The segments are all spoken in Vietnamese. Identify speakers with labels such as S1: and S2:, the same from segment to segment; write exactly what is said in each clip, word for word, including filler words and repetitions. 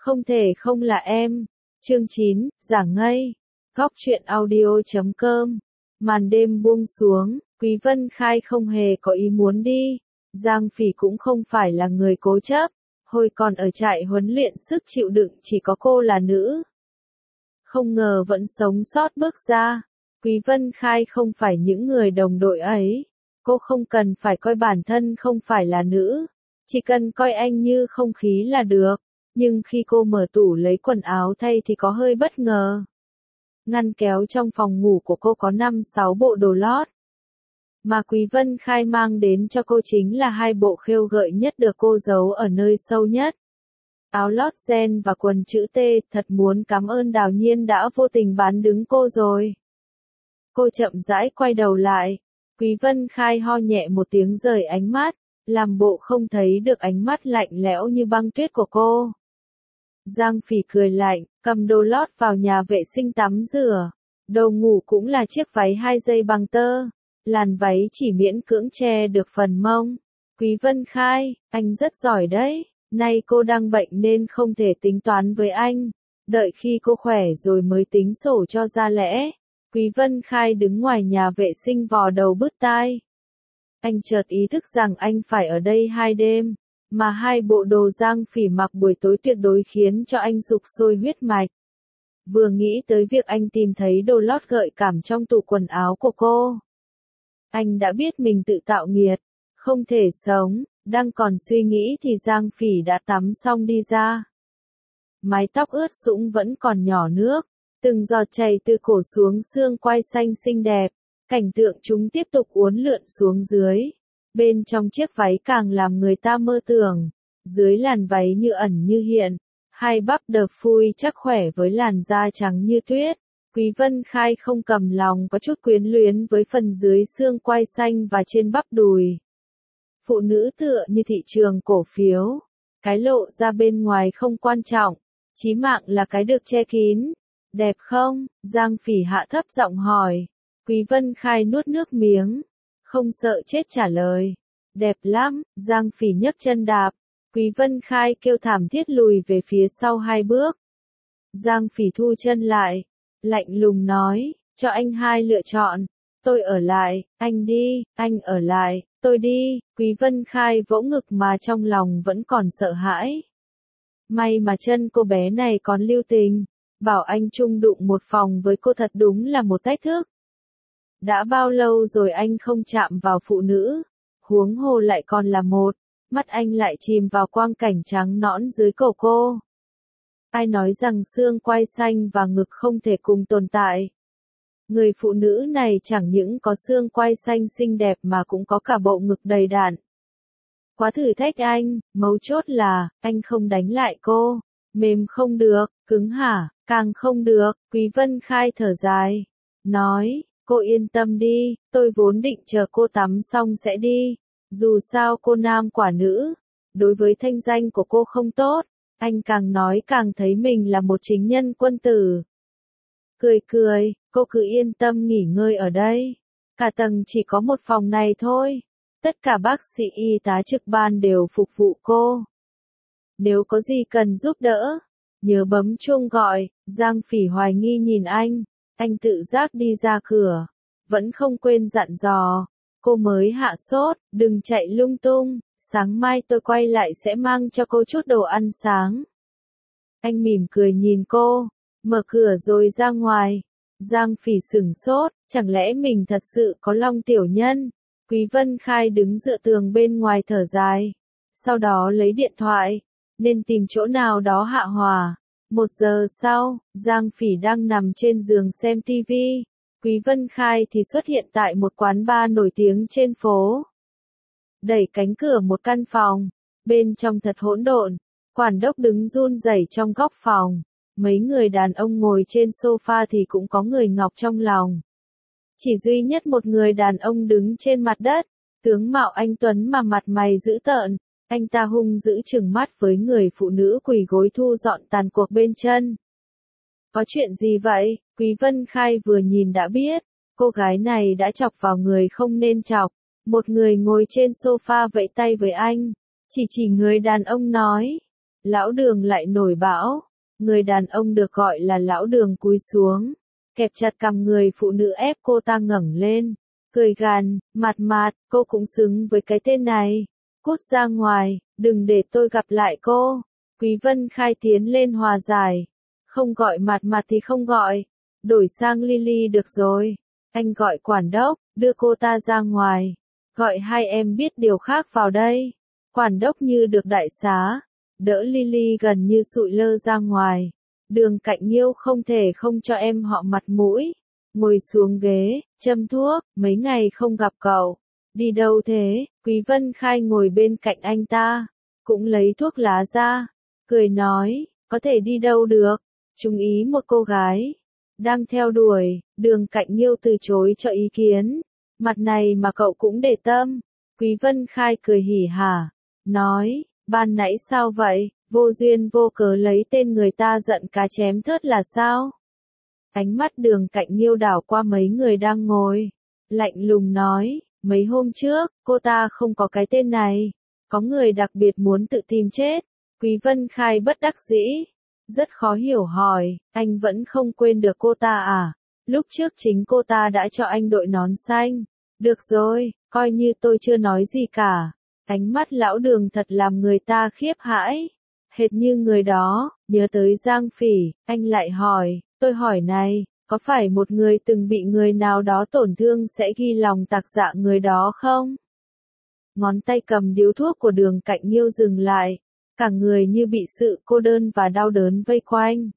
S1: Không thể không là em. Chương chín, giả ngây. Góc truyện audio chấm com. Màn đêm buông xuống, Quý Vân Khai không hề có ý muốn đi. Giang Phỉ cũng không phải là người cố chấp. Hồi còn ở trại huấn luyện sức chịu đựng chỉ có cô là nữ. Không ngờ vẫn sống sót bước ra. Quý Vân Khai không phải những người đồng đội ấy. Cô không cần phải coi bản thân không phải là nữ. Chỉ cần coi anh như không khí là được. Nhưng khi cô mở tủ lấy quần áo thay thì có hơi bất ngờ. Ngăn kéo trong phòng ngủ của cô có năm sáu bộ đồ lót. Mà Quý Vân Khai mang đến cho cô chính là hai bộ khêu gợi nhất được cô giấu ở nơi sâu nhất. Áo lót ren và quần chữ T, thật muốn cảm ơn Đào Nhiên đã vô tình bán đứng cô rồi. Cô chậm rãi quay đầu lại. Quý Vân Khai ho nhẹ một tiếng rời ánh mắt, làm bộ không thấy được ánh mắt lạnh lẽo như băng tuyết của cô. Giang Phỉ cười lạnh, cầm đồ lót vào nhà vệ sinh tắm rửa. Đồ ngủ cũng là chiếc váy hai dây bằng tơ. Làn váy chỉ miễn cưỡng che được phần mông. Quý Vân Khai, anh rất giỏi đấy. Nay cô đang bệnh nên không thể tính toán với anh. Đợi khi cô khỏe rồi mới tính sổ cho ra lẽ. Quý Vân Khai đứng ngoài nhà vệ sinh vò đầu bứt tai. Anh chợt ý thức rằng anh phải ở đây hai đêm. Mà hai bộ đồ Giang Phỉ mặc buổi tối tuyệt đối khiến cho anh sục sôi huyết mạch. Vừa nghĩ tới việc anh tìm thấy đồ lót gợi cảm trong tủ quần áo của cô. Anh đã biết mình tự tạo nghiệt, không thể sống, đang còn suy nghĩ thì Giang Phỉ đã tắm xong đi ra. Mái tóc ướt sũng vẫn còn nhỏ nước, từng giọt chảy từ cổ xuống xương quai xanh xinh đẹp, cảnh tượng chúng tiếp tục uốn lượn xuống dưới. Bên trong chiếc váy càng làm người ta mơ tưởng, dưới làn váy như ẩn như hiện, hai bắp đờ phui chắc khỏe với làn da trắng như tuyết. Quý Vân Khai không cầm lòng có chút quyến luyến với phần dưới xương quai xanh và trên bắp đùi. Phụ nữ tựa như thị trường cổ phiếu, cái lộ ra bên ngoài không quan trọng, chí mạng là cái được che kín. Đẹp không? Giang Phỉ hạ thấp giọng hỏi. Quý Vân Khai nuốt nước miếng, không sợ chết trả lời. Đẹp lắm. Giang Phỉ nhấc chân đạp. Quý Vân Khai kêu thảm thiết lùi về phía sau hai bước. Giang Phỉ thu chân lại, lạnh lùng nói, cho anh hai lựa chọn. Tôi ở lại, anh đi. Anh ở lại, tôi đi. Quý Vân Khai vỗ ngực mà trong lòng vẫn còn sợ hãi. May mà chân cô bé này còn lưu tình. Bảo anh chung đụng một phòng với cô thật đúng là một thách thức. Đã bao lâu rồi anh không chạm vào phụ nữ, huống hồ lại còn là một. Mắt anh lại chìm vào quang cảnh trắng nõn dưới cổ cô. Ai nói rằng xương quai xanh và ngực không thể cùng tồn tại. Người phụ nữ này chẳng những có xương quai xanh xinh đẹp mà cũng có cả bộ ngực đầy đặn. Quá thử thách anh, mấu chốt là, anh không đánh lại cô. Mềm không được, cứng hả, càng không được. Quý Vân Khai thở dài, nói, cô yên tâm đi, tôi vốn định chờ cô tắm xong sẽ đi. Dù sao cô nam quả nữ, đối với thanh danh của cô không tốt. Anh càng nói càng thấy mình là một chính nhân quân tử. Cười cười, cô cứ yên tâm nghỉ ngơi ở đây. Cả tầng chỉ có một phòng này thôi. Tất cả bác sĩ y tá trực ban đều phục vụ cô. Nếu có gì cần giúp đỡ, nhớ bấm chuông gọi. Giang Phỉ hoài nghi nhìn anh. Anh tự giác đi ra cửa, vẫn không quên dặn dò. Cô mới hạ sốt, đừng chạy lung tung. Sáng mai tôi quay lại sẽ mang cho cô chút đồ ăn sáng. Anh mỉm cười nhìn cô, mở cửa rồi ra ngoài. Giang Phỉ sửng sốt, chẳng lẽ mình thật sự có Long tiểu nhân? Quý Vân Khai đứng dựa tường bên ngoài thở dài. Sau đó lấy điện thoại, nên tìm chỗ nào đó hạ hỏa. Một giờ sau, Giang Phỉ đang nằm trên giường xem tivi. Quý Vân Khai thì xuất hiện tại một quán bar nổi tiếng trên phố. Đẩy cánh cửa một căn phòng, bên trong thật hỗn độn, quản đốc đứng run rẩy trong góc phòng, mấy người đàn ông ngồi trên sofa thì cũng có người ngọc trong lòng. Chỉ duy nhất một người đàn ông đứng trên mặt đất, tướng mạo anh tuấn mà mặt mày dữ tợn, anh ta hung dữ trừng mắt với người phụ nữ quỳ gối thu dọn tàn cuộc bên chân. Có chuyện gì vậy? Quý Vân Khai vừa nhìn đã biết, cô gái này đã chọc vào người không nên chọc. Một người ngồi trên sofa vẫy tay với anh, chỉ chỉ người đàn ông nói, Lão Đường lại nổi bão. Người đàn ông được gọi là Lão Đường cúi xuống, kẹp chặt cằm người phụ nữ ép cô ta ngẩng lên, cười gằn, "Mạt Mạt, cô cũng xứng với cái tên này. Cút ra ngoài, đừng để tôi gặp lại cô." Quý Vân Khai tiến lên hòa giải. "Không gọi Mạt Mạt thì không gọi, đổi sang Lily được rồi. Anh gọi quản đốc, đưa cô ta ra ngoài. Gọi hai em biết điều khác vào đây." Quản đốc như được đại xá, đỡ Lily gần như sụi lơ ra ngoài. Đường Cạnh Nhiêu không thể không cho em họ mặt mũi. Ngồi xuống ghế, châm thuốc, "Mấy ngày không gặp cậu. Đi đâu thế?" Quý Vân Khai ngồi bên cạnh anh ta, cũng lấy thuốc lá ra, cười nói, "Có thể đi đâu được. Chú ý một cô gái đang theo đuổi." Đường Cạnh Nhiêu từ chối cho ý kiến. "Mặt này mà cậu cũng để tâm." Quý Vân Khai cười hỉ hả, nói, "Ban nãy sao vậy, vô duyên vô cớ lấy tên người ta giận cá chém thớt là sao?" Ánh mắt Đường Cạnh Nhiêu đảo qua mấy người đang ngồi, lạnh lùng nói, "Mấy hôm trước, cô ta không có cái tên này. Có người đặc biệt muốn tự tìm chết." Quý Vân Khai bất đắc dĩ, rất khó hiểu hỏi, "Anh vẫn không quên được cô ta à? Lúc trước chính cô ta đã cho anh đội nón xanh." "Được rồi, coi như tôi chưa nói gì cả." Ánh mắt Lão Đường thật làm người ta khiếp hãi. Hệt như người đó, nhớ tới Giang Phỉ, anh lại hỏi, "Tôi hỏi này, có phải một người từng bị người nào đó tổn thương sẽ ghi lòng tạc dạ người đó không?" Ngón tay cầm điếu thuốc của Đường Cạnh Nhiêu dừng lại, cả người như bị sự cô đơn và đau đớn vây quanh.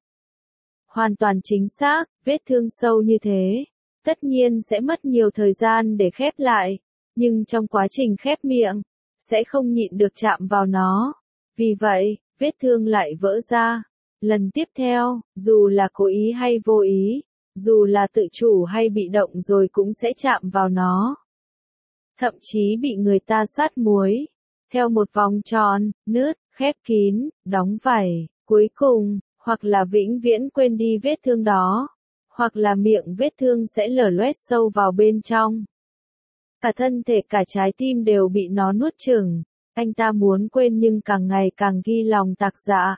S1: Hoàn toàn chính xác, vết thương sâu như thế, tất nhiên sẽ mất nhiều thời gian để khép lại, nhưng trong quá trình khép miệng, sẽ không nhịn được chạm vào nó. Vì vậy, vết thương lại vỡ ra. Lần tiếp theo, dù là cố ý hay vô ý, dù là tự chủ hay bị động rồi cũng sẽ chạm vào nó. Thậm chí bị người ta sát muối, theo một vòng tròn, nứt, khép kín, đóng vảy, cuối cùng, hoặc là vĩnh viễn quên đi vết thương đó, hoặc là miệng vết thương sẽ lở loét sâu vào bên trong. Cả thân thể cả trái tim đều bị nó nuốt chửng. Anh ta muốn quên nhưng càng ngày càng ghi lòng tạc dạ.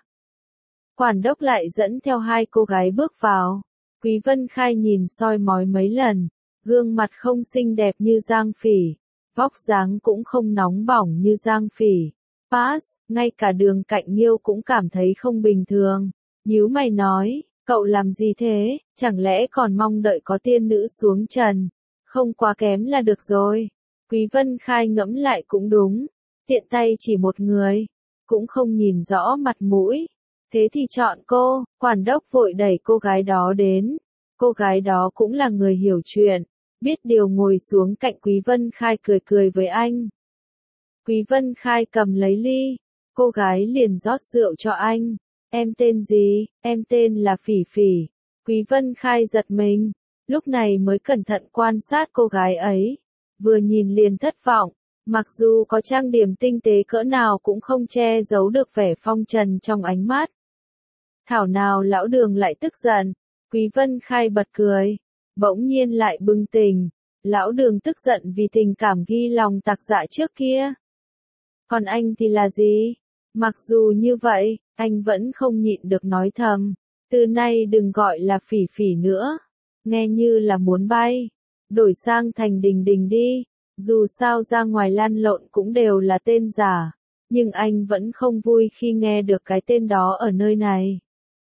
S1: Quản đốc lại dẫn theo hai cô gái bước vào. Quý Vân Khai nhìn soi mói mấy lần, gương mặt không xinh đẹp như Giang Phỉ, vóc dáng cũng không nóng bỏng như Giang Phỉ. Pass, ngay cả Đường Cạnh Nhiêu cũng cảm thấy không bình thường. Nhíu mày nói, "Cậu làm gì thế, chẳng lẽ còn mong đợi có tiên nữ xuống trần? Không quá kém là được rồi." Quý Vân Khai ngẫm lại cũng đúng, tiện tay chỉ một người, cũng không nhìn rõ mặt mũi. Thế thì chọn cô. Quản đốc vội đẩy cô gái đó đến. Cô gái đó cũng là người hiểu chuyện, biết điều ngồi xuống cạnh Quý Vân Khai cười cười với anh. Quý Vân Khai cầm lấy ly, cô gái liền rót rượu cho anh. "Em tên gì?" "Em tên là Phỉ Phỉ." Quý Vân Khai giật mình, lúc này mới cẩn thận quan sát cô gái ấy, vừa nhìn liền thất vọng, mặc dù có trang điểm tinh tế cỡ nào cũng không che giấu được vẻ phong trần trong ánh mắt. Thảo nào Lão Đường lại tức giận. Quý Vân Khai bật cười, bỗng nhiên lại bừng tỉnh. Lão Đường tức giận vì tình cảm ghi lòng tạc dạ trước kia. Còn anh thì là gì? Mặc dù như vậy, anh vẫn không nhịn được nói thầm, từ nay đừng gọi là Phỉ Phỉ nữa, nghe như là muốn bay, đổi sang thành Đình Đình đi, dù sao ra ngoài lăn lộn cũng đều là tên giả, nhưng anh vẫn không vui khi nghe được cái tên đó ở nơi này.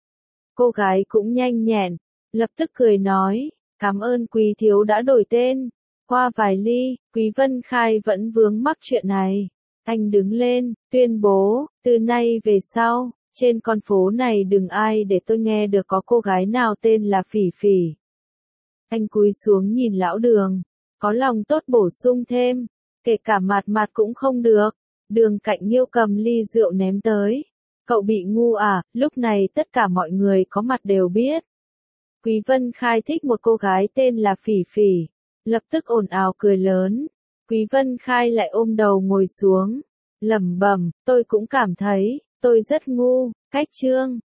S1: Cô gái cũng nhanh nhẹn, lập tức cười nói, "Cảm ơn Quý thiếu đã đổi tên." Qua vài ly, Quý Vân Khai vẫn vướng mắc chuyện này. Anh đứng lên, tuyên bố, "Từ nay về sau, trên con phố này đừng ai để tôi nghe được có cô gái nào tên là Phỉ Phỉ." Anh cúi xuống nhìn Lão Đường, có lòng tốt bổ sung thêm, "Kể cả Mạt Mạt cũng không được." Đường Cạnh Nhiêu cầm ly rượu ném tới. "Cậu bị ngu à?" Lúc này tất cả mọi người có mặt đều biết. Quý Vân Khai thích một cô gái tên là Phỉ Phỉ, lập tức ồn ào cười lớn. Quý Vân Khai lại ôm đầu ngồi xuống, lẩm bẩm, "Tôi cũng cảm thấy, tôi rất ngu." Cách chương